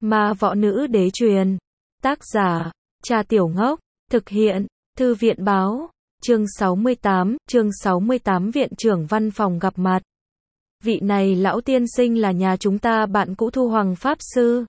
Ma võ nữ đế truyền. Tác giả, Cha Tiểu Ngốc. Thực hiện, Thư viện báo. Chương 68 Viện trưởng văn phòng gặp mặt. Vị này lão tiên sinh là nhà chúng ta bạn cũ Thu Hoàng Pháp Sư.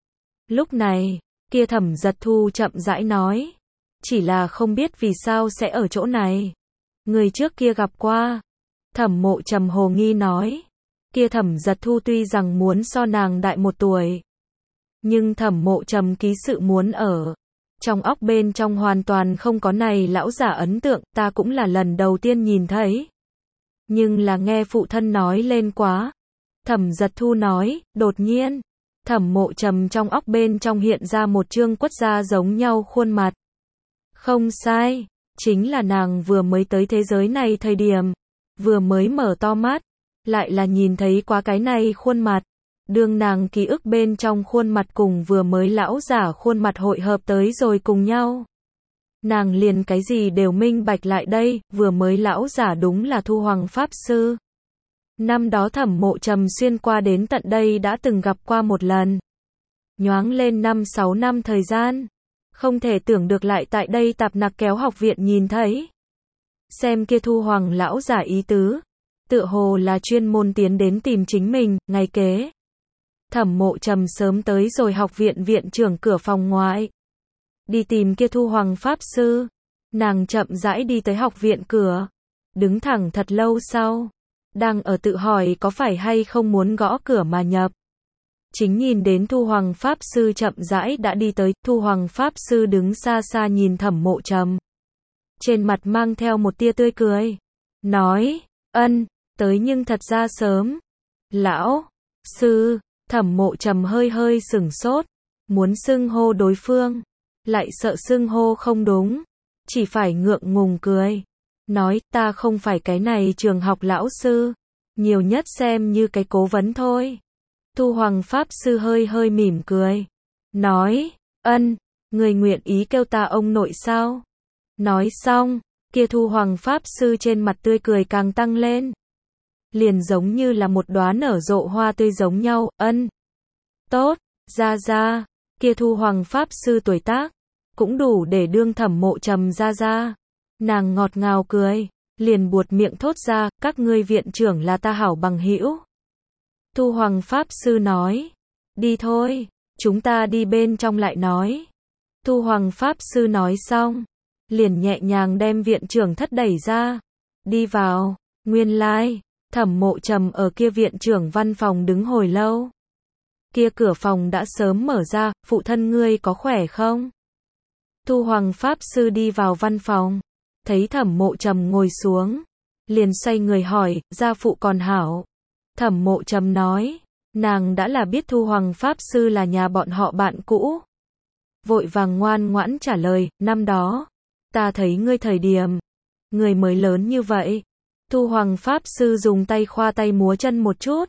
Lúc này, kia Thẩm Giật Thu chậm rãi nói. Chỉ là không biết vì sao sẽ ở chỗ này. Người trước kia gặp qua. Thẩm Mộ Trầm hồ nghi nói. Kia Thẩm Giật Thu tuy rằng muốn so nàng đại 1 tuổi. Nhưng Thẩm Mộ Trầm ký sự muốn ở. Trong óc bên trong hoàn toàn không có này lão giả ấn tượng, ta cũng là lần đầu tiên nhìn thấy. Nhưng là nghe phụ thân nói lên quá. Thẩm Giật Thu nói, đột nhiên. Thẩm Mộ Trầm trong óc bên trong hiện ra một chương quất da giống nhau khuôn mặt. Không sai, chính là nàng vừa mới tới thế giới này thời điểm. Vừa mới mở to mắt, lại là nhìn thấy quá cái này khuôn mặt. Đương nàng ký ức bên trong khuôn mặt cùng vừa mới lão giả khuôn mặt hội hợp tới rồi cùng nhau. Nàng liền cái gì đều minh bạch lại đây, vừa mới lão giả đúng là Thu Hoàng Pháp Sư. Năm đó Thẩm Mộ Trầm xuyên qua đến tận đây đã từng gặp qua một lần. Nhoáng lên 5-6 năm thời gian. Không thể tưởng được lại tại đây Tạp Nặc Kéo học viện nhìn thấy. Xem kia Thu Hoàng lão giả ý tứ. Tựa hồ là chuyên môn tiến đến tìm chính mình, ngày kế. Thẩm Mộ Trầm sớm tới rồi học viện viện trưởng cửa phòng ngoại. Đi tìm kia Thu Hoàng Pháp Sư. Nàng chậm rãi đi tới học viện cửa. Đứng thẳng thật lâu sau. Đang ở tự hỏi có phải hay không muốn gõ cửa mà nhập. Chính nhìn đến Thu Hoàng Pháp Sư chậm rãi đã đi tới. Thu Hoàng Pháp Sư đứng xa xa nhìn Thẩm Mộ Trầm. Trên mặt mang theo một tia tươi cười. Nói, ân, tới nhưng thật ra sớm. Lão Sư. Thẩm Mộ Trầm hơi sửng sốt. Muốn xưng hô đối phương. Lại sợ xưng hô không đúng. Chỉ phải ngượng ngùng cười. Nói, ta không phải cái này trường học lão sư. Nhiều nhất xem như cái cố vấn thôi. Thu Hoàng Pháp Sư hơi mỉm cười. Nói, ân, người nguyện ý kêu ta ông nội sao? Nói xong, kia Thu Hoàng Pháp Sư trên mặt tươi cười càng tăng lên. Liền giống như là một đóa nở rộ hoa tươi giống nhau, ân. Tốt, ra, kia Thu Hoàng Pháp Sư tuổi tác, cũng đủ để đương Thẩm Mộ Trầm ra. Nàng ngọt ngào cười, liền buột miệng thốt ra, các ngươi viện trưởng là ta hảo bằng hữu. Thu Hoàng Pháp Sư nói, đi thôi, chúng ta đi bên trong lại nói. Thu Hoàng Pháp Sư nói xong, liền nhẹ nhàng đem viện trưởng thất đẩy ra. Đi vào, nguyên lai, Thẩm Mộ Trầm ở kia viện trưởng văn phòng đứng hồi lâu. Kia cửa phòng đã sớm mở ra, phụ thân ngươi có khỏe không? Thu Hoàng Pháp Sư đi vào văn phòng, thấy Thẩm Mộ Trầm ngồi xuống, liền xoay người hỏi, gia phụ còn hảo. Thẩm Mộ Trầm nói, nàng đã là biết Thu Hoàng Pháp Sư là nhà bọn họ bạn cũ. Vội vàng ngoan ngoãn trả lời, năm đó, ta thấy ngươi thời điểm, người mới lớn như vậy. Thu Hoàng Pháp Sư dùng tay khoa tay múa chân một chút.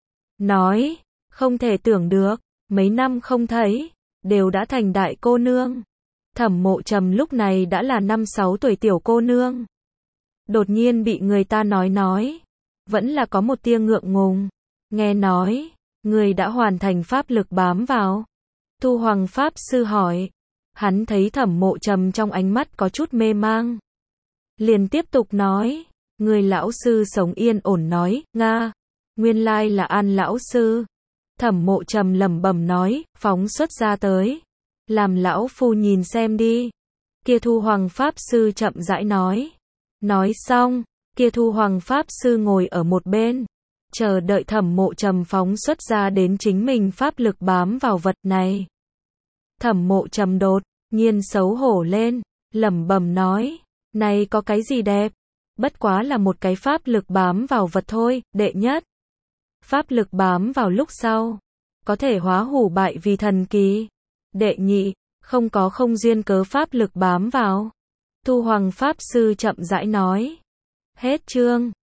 Nói, không thể tưởng được, mấy năm không thấy, đều đã thành đại cô nương. Thẩm Mộ Trầm lúc này đã là 5-6 tuổi tiểu cô nương. Đột nhiên bị người ta nói. Vẫn là có một tia ngượng ngùng. Nghe nói, người đã hoàn thành pháp lực bám vào. Thu Hoàng Pháp Sư hỏi. Hắn thấy Thẩm Mộ Trầm trong ánh mắt có chút mê mang. Liền tiếp tục nói. Người lão sư sống yên ổn nói, Nga. Nguyên lai là An lão sư. Thẩm Mộ Trầm lẩm bẩm nói, phóng xuất ra tới. Làm lão phu nhìn xem đi. Kia Thu Hoàng Pháp Sư chậm rãi nói. Nói xong, kia Thu Hoàng Pháp Sư ngồi ở một bên. Chờ đợi Thẩm Mộ Trầm phóng xuất ra đến chính mình pháp lực bám vào vật này. Thẩm Mộ Trầm đột nhiên xấu hổ lên. Lẩm bẩm nói. Này có cái gì đẹp? Bất quá là một cái pháp lực bám vào vật thôi, đệ nhất. Pháp lực bám vào lúc sau. Có thể hóa hủ bại vì thần kỳ. Đệ nhị, không có không duyên cớ pháp lực bám vào. Thu Hoàng Pháp Sư chậm rãi nói. Hết chương.